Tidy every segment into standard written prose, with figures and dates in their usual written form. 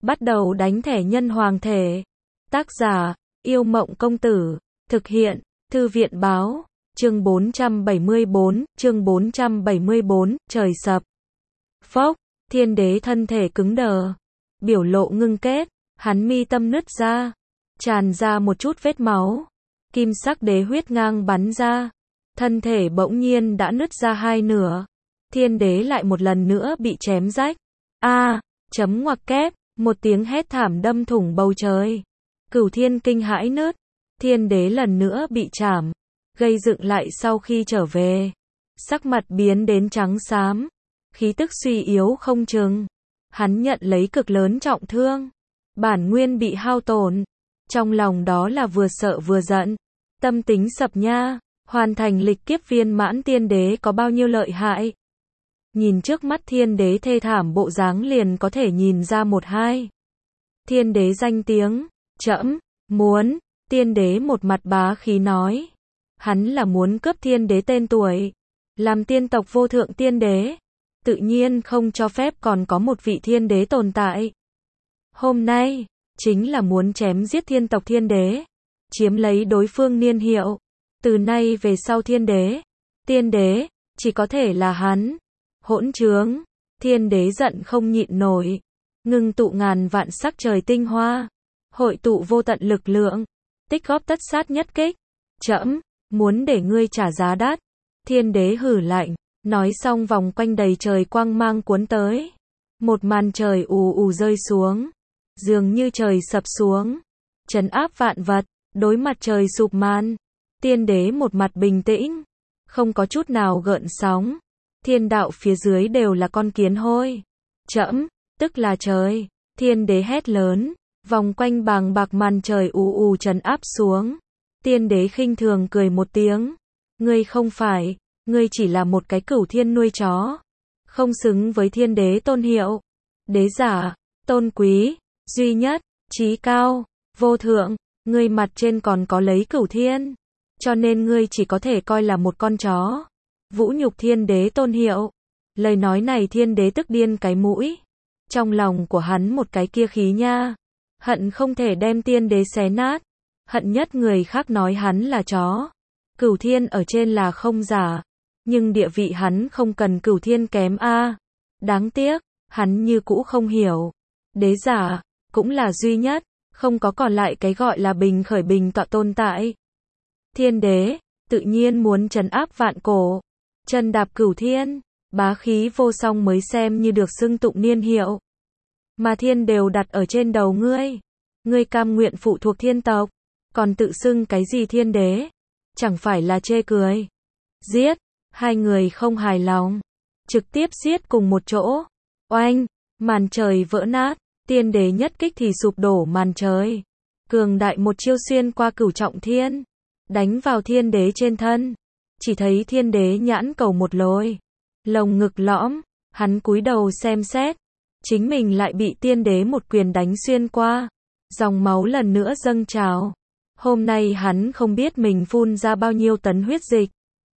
bắt đầu đánh thẻ nhân hoàng thể. Tác giả, Yêu Mộng Công Tử. Thực hiện, Thư viện Báo. Chương 474, trời sập. Phốc, Thiên Đế thân thể cứng đờ. Biểu lộ ngưng kết, hắn mi tâm nứt ra. Tràn ra một chút vết máu. Kim sắc đế huyết ngang bắn ra. Thân thể bỗng nhiên đã nứt ra hai nửa. Thiên Đế lại một lần nữa bị chém rách. Chấm ngoặc kép, một tiếng hét thảm đâm thủng bầu trời. Cửu thiên kinh hãi nứt. Thiên Đế lần nữa bị chảm. Gây dựng lại sau khi trở về. Sắc mặt biến đến trắng xám. Khí tức suy yếu không chừng. Hắn nhận lấy cực lớn trọng thương. Bản nguyên bị hao tổn. Trong lòng đó là vừa sợ vừa giận. Tâm tính sập nha. Hoàn thành lịch kiếp viên mãn Tiên Đế có bao nhiêu lợi hại. Nhìn trước mắt Thiên Đế thê thảm bộ dáng liền có thể nhìn ra một hai. Thiên Đế danh tiếng, trẫm muốn. Tiên Đế một mặt bá khí nói. Hắn là muốn cướp Thiên Đế tên tuổi. Làm tiên tộc vô thượng Tiên Đế. Tự nhiên không cho phép còn có một vị Thiên Đế tồn tại. Hôm nay, chính là muốn chém giết thiên tộc Thiên Đế. Chiếm lấy đối phương niên hiệu. Từ nay về sau Tiên Đế, chỉ có thể là hắn. Hỗn trướng. Thiên Đế giận không nhịn nổi. Ngưng tụ ngàn vạn sắc trời tinh hoa. Hội tụ vô tận lực lượng. Tích góp tất sát nhất kích. Trẫm muốn để ngươi trả giá đắt. Thiên Đế hử lạnh. Nói xong vòng quanh đầy trời quang mang cuốn tới. Một màn trời ù ù rơi xuống. Dường như trời sập xuống. Trấn áp vạn vật. Đối mặt trời sụp màn. Tiên Đế một mặt bình tĩnh. Không có chút nào gợn sóng. Thiên đạo phía dưới đều là con kiến hôi. Trẫm, tức là trời. Thiên Đế hét lớn. Vòng quanh bàng bạc màn trời ù ù trấn áp xuống. Tiên Đế khinh thường cười một tiếng. Ngươi không phải, ngươi chỉ là một cái cửu thiên nuôi chó. Không xứng với Thiên Đế tôn hiệu. Đế giả, tôn quý, duy nhất, chí cao, vô thượng. Ngươi mặt trên còn có lấy cửu thiên. Cho nên ngươi chỉ có thể coi là một con chó. Vũ nhục Thiên Đế tôn hiệu. Lời nói này Thiên Đế tức điên cái mũi. Trong lòng của hắn một cái kia khí nha. Hận không thể đem Tiên Đế xé nát. Hận nhất người khác nói hắn là chó. Cửu thiên ở trên là không giả. Nhưng địa vị hắn không cần cửu thiên kém a. Đáng tiếc, hắn như cũ không hiểu. Đế giả, cũng là duy nhất. Không có còn lại cái gọi là bình khởi bình tọa tồn tại. Thiên Đế, tự nhiên muốn trấn áp vạn cổ. Chân đạp cửu thiên, bá khí vô song mới xem như được xưng tụng niên hiệu. Mà thiên đều đặt ở trên đầu ngươi. Ngươi cam nguyện phụ thuộc thiên tộc. Còn tự xưng cái gì Thiên Đế? Chẳng phải là chê cười. Giết, hai người không hài lòng. Trực tiếp giết cùng một chỗ. Oanh, màn trời vỡ nát. Tiên Đế nhất kích thì sụp đổ màn trời. Cường đại một chiêu xuyên qua cửu trọng thiên. Đánh vào Thiên Đế trên thân. Chỉ thấy Thiên Đế nhãn cầu một lồi. Lồng ngực lõm. Hắn cúi đầu xem xét. Chính mình lại bị Tiên Đế một quyền đánh xuyên qua. Dòng máu lần nữa dâng trào. Hôm nay hắn không biết mình phun ra bao nhiêu tấn huyết dịch.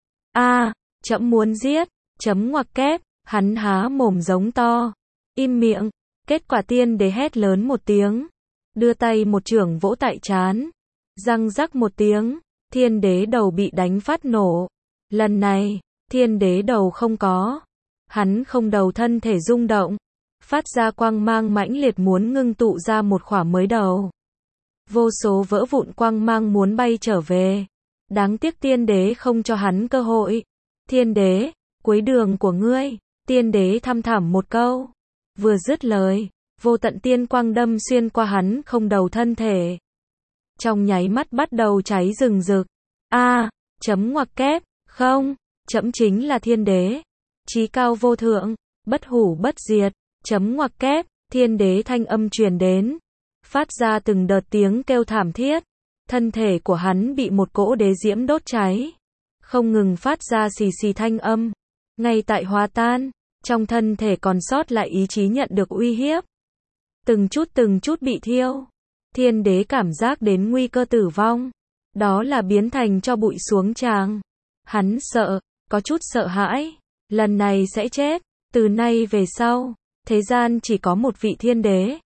Trẫm muốn giết. Chấm ngoặc kép. Hắn há mồm giống to. Im miệng. Kết quả Tiên Đế hét lớn một tiếng. Đưa tay một chưởng vỗ tại trán. Răng rắc một tiếng. Thiên Đế đầu bị đánh phát nổ. Lần này, Thiên Đế đầu không có. Hắn không đầu thân thể rung động. Phát ra quang mang mãnh liệt muốn ngưng tụ ra một khỏa mới đầu. Vô số vỡ vụn quang mang muốn bay trở về. Đáng tiếc Tiên Đế không cho hắn cơ hội. Thiên Đế, cuối đường của ngươi. Tiên Đế thăm thẳm một câu. Vừa dứt lời, vô tận tiên quang đâm xuyên qua hắn không đầu thân thể. Trong nháy mắt bắt đầu cháy rừng rực. Chấm ngoặc kép, không, chấm chính là Thiên Đế. Chí cao vô thượng, bất hủ bất diệt, chấm ngoặc kép, Thiên Đế thanh âm truyền đến. Phát ra từng đợt tiếng kêu thảm thiết. Thân thể của hắn bị một cỗ đế diễm đốt cháy. Không ngừng phát ra xì xì thanh âm. Ngay tại hòa tan, trong thân thể còn sót lại ý chí nhận được uy hiếp. Từng chút bị thiêu. Thiên Đế cảm giác đến nguy cơ tử vong. Đó là biến thành cho bụi xuống tràng. Hắn sợ, có chút sợ hãi. Lần này sẽ chết. Từ nay về sau, thế gian chỉ có một vị Thiên Đế.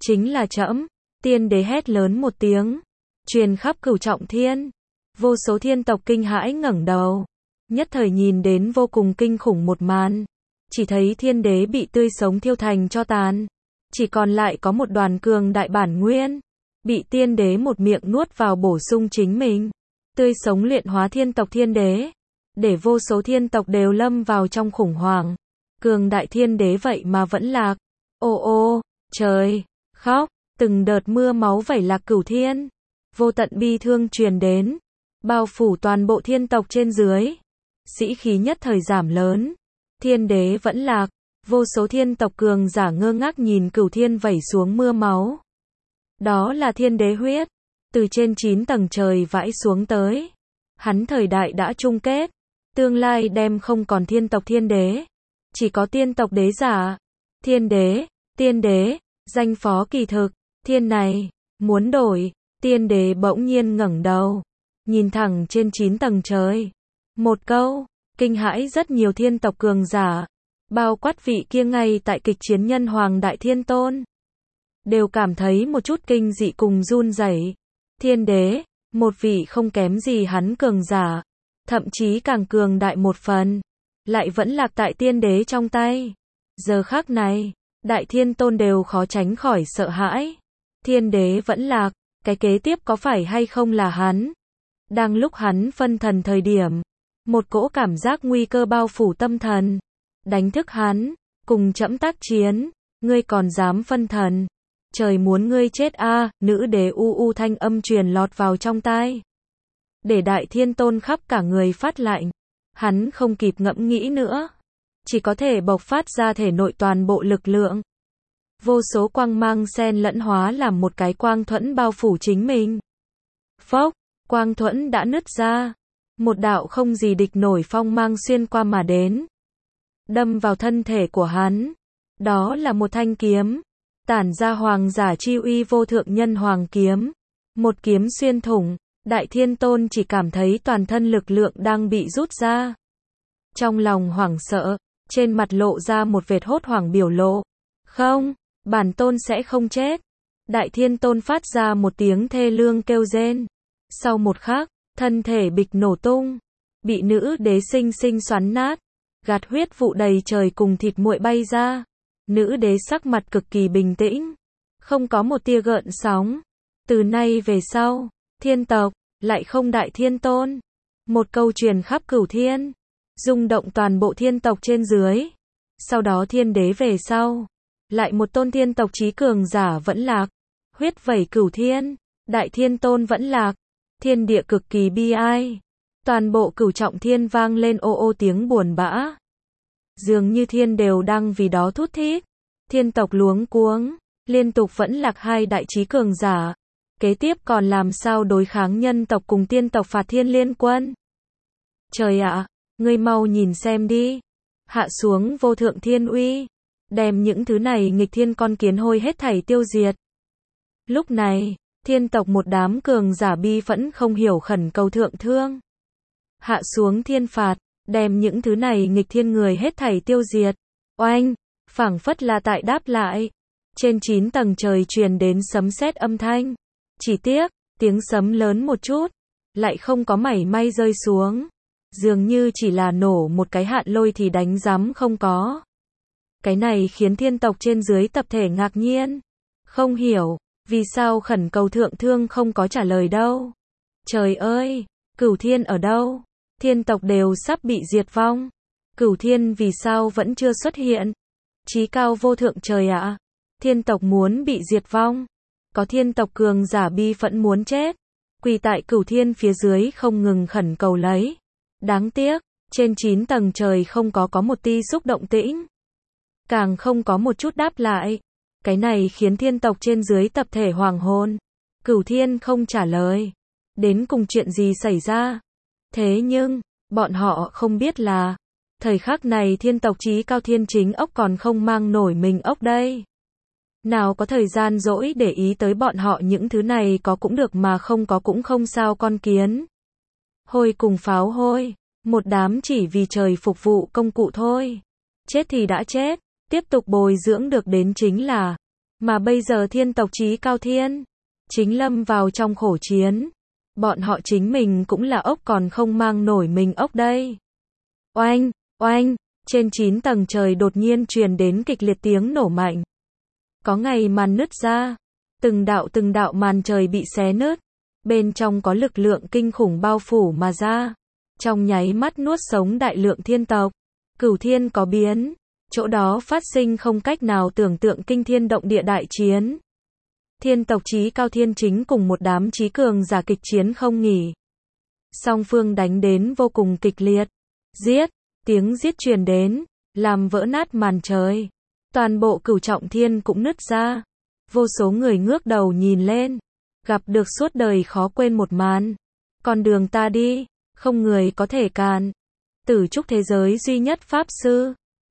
chính là trẫm. Tiên đế hét lớn một tiếng, truyền khắp cửu trọng thiên. Vô số thiên tộc kinh hãi ngẩng đầu, nhất thời nhìn đến vô cùng kinh khủng một màn. Chỉ thấy thiên đế bị tươi sống thiêu thành tro tàn, chỉ còn lại có một đoàn cường đại bản nguyên, bị tiên đế một miệng nuốt vào bổ sung chính mình. Tươi sống luyện hóa thiên tộc thiên đế, để vô số thiên tộc đều lâm vào trong khủng hoảng. Cường đại thiên đế vậy mà vẫn lạc. Ô ô, trời, khóc, từng đợt mưa máu vẩy lạc cửu thiên. Vô tận bi thương truyền đến, bao phủ toàn bộ thiên tộc trên dưới. Sĩ khí nhất thời giảm lớn. Thiên đế vẫn lạc, vô số thiên tộc cường giả ngơ ngác nhìn cửu thiên vẩy xuống mưa máu. Đó là thiên đế huyết, từ trên 9 tầng trời vãi xuống tới. Hắn thời đại đã chung kết, tương lai đem không còn thiên tộc thiên đế, chỉ có tiên tộc đế giả. Tiên đế, danh phó kỳ thực, thiên này, muốn đổi. Tiên đế bỗng nhiên ngẩng đầu, nhìn thẳng trên 9 tầng trời. Một câu, kinh hãi rất nhiều thiên tộc cường giả, bao quát vị kia ngay tại kịch chiến nhân hoàng đại thiên tôn. Đều cảm thấy một chút kinh dị cùng run rẩy. Thiên đế, một vị không kém gì hắn cường giả, thậm chí càng cường đại một phần, lại vẫn lạc tại tiên đế trong tay. Giờ khắc này, đại thiên tôn đều khó tránh khỏi sợ hãi. Thiên đế vẫn lạc, cái kế tiếp có phải hay không là hắn? Đang lúc hắn phân thần thời điểm, một cỗ cảm giác nguy cơ bao phủ tâm thần, đánh thức hắn, cùng trẫm tác chiến, ngươi còn dám phân thần? Trời muốn ngươi chết a, nữ đế u thanh âm truyền lọt vào trong tai. Để đại thiên tôn khắp cả người phát lạnh, hắn không kịp ngẫm nghĩ nữa, chỉ có thể bộc phát ra thể nội toàn bộ lực lượng. Vô số quang mang xen lẫn hóa làm một cái quang thuẫn bao phủ chính mình. Phốc, quang thuẫn đã nứt ra, một đạo không gì địch nổi phong mang xuyên qua mà đến, đâm vào thân thể của hắn. Đó là một thanh kiếm, tản ra hoàng giả chi uy vô thượng nhân hoàng kiếm. Một kiếm xuyên thủng, đại thiên tôn chỉ cảm thấy toàn thân lực lượng đang bị rút ra. Trong lòng hoảng sợ, trên mặt lộ ra một vệt hốt hoảng biểu lộ. Không, bản tôn sẽ không chết. Đại thiên tôn phát ra một tiếng thê lương kêu rên. Sau một khắc, thân thể bịch nổ tung, bị nữ đế sinh sinh xoắn nát, gạt huyết vụ đầy trời cùng thịt nguội bay ra. Nữ đế sắc mặt cực kỳ bình tĩnh, không có một tia gợn sóng. Từ nay về sau, thiên tộc, lại không đại thiên tôn. Một câu truyền khắp cửu thiên, rung động toàn bộ thiên tộc trên dưới. Sau đó thiên đế về sau, lại một tôn thiên tộc chí cường giả vẫn lạc. Huyết vẩy cửu thiên, đại thiên tôn vẫn lạc. Thiên địa cực kỳ bi ai. Toàn bộ cửu trọng thiên vang lên ô ô tiếng buồn bã. Dường như thiên đều đang vì đó thút thít. Thiên tộc luống cuống, liên tục vẫn lạc hai đại chí cường giả. Kế tiếp còn làm sao đối kháng nhân tộc cùng tiên tộc phạt thiên liên quân? Trời ạ, ngươi mau nhìn xem đi. Hạ xuống vô thượng thiên uy, đem những thứ này nghịch thiên con kiến hôi hết thảy tiêu diệt. Lúc này, thiên tộc một đám cường giả bi phẫn không hiểu khẩn cầu thượng thương. Hạ xuống thiên phạt, đem những thứ này nghịch thiên người hết thảy tiêu diệt. Oanh, phảng phất là tại đáp lại. Trên 9 tầng trời truyền đến sấm sét âm thanh. Chỉ tiếc, tiếng sấm lớn một chút, lại không có mảy may rơi xuống. Dường như chỉ là nổ một cái hạn lôi thì đánh rắm không có. Cái này khiến thiên tộc trên dưới tập thể ngạc nhiên. Không hiểu, vì sao khẩn cầu thượng thương không có trả lời đâu. Trời ơi, cửu thiên ở đâu? Thiên tộc đều sắp bị diệt vong. Cửu thiên vì sao vẫn chưa xuất hiện? Chí cao vô thượng trời ạ, thiên tộc muốn bị diệt vong. Có thiên tộc cường giả bi phẫn muốn chết, quỳ tại cửu thiên phía dưới không ngừng khẩn cầu lấy. Đáng tiếc, trên 9 tầng trời không có một tia xúc động tĩnh, càng không có một chút đáp lại. Cái này khiến thiên tộc trên dưới tập thể hoàng hôn. Cửu thiên không trả lời, đến cùng chuyện gì xảy ra? Thế nhưng, bọn họ không biết là, thời khắc này thiên tộc chí cao thiên chính ốc còn không mang nổi mình ốc đây. Nào có thời gian rỗi để ý tới bọn họ, những thứ này có cũng được mà không có cũng không sao con kiến. Hôi cùng pháo hôi, một đám chỉ vì trời phục vụ công cụ thôi. Chết thì đã chết, tiếp tục bồi dưỡng được đến chính là Mà bây giờ thiên tộc Chí Cao Thiên chính lâm vào trong khổ chiến. Bọn họ chính mình cũng là ốc còn không mang nổi mình ốc đây. Oanh, oanh, trên 9 tầng trời đột nhiên truyền đến kịch liệt tiếng nổ mạnh. Có ngày màn nứt ra, từng đạo màn trời bị xé nứt, bên trong có lực lượng kinh khủng bao phủ mà ra, trong nháy mắt nuốt sống đại lượng thiên tộc. Cửu thiên có biến, chỗ đó phát sinh không cách nào tưởng tượng kinh thiên động địa đại chiến. Thiên tộc Chí Cao Thiên chính cùng một đám trí cường giả kịch chiến không nghỉ. Song phương đánh đến vô cùng kịch liệt. Giết, tiếng giết truyền đến, làm vỡ nát màn trời. Toàn bộ Cửu Trọng Thiên cũng nứt ra. Vô số người ngước đầu nhìn lên, gặp được suốt đời khó quên một màn. Con đường ta đi, không người có thể cản. Tử trúc thế giới duy nhất pháp sư,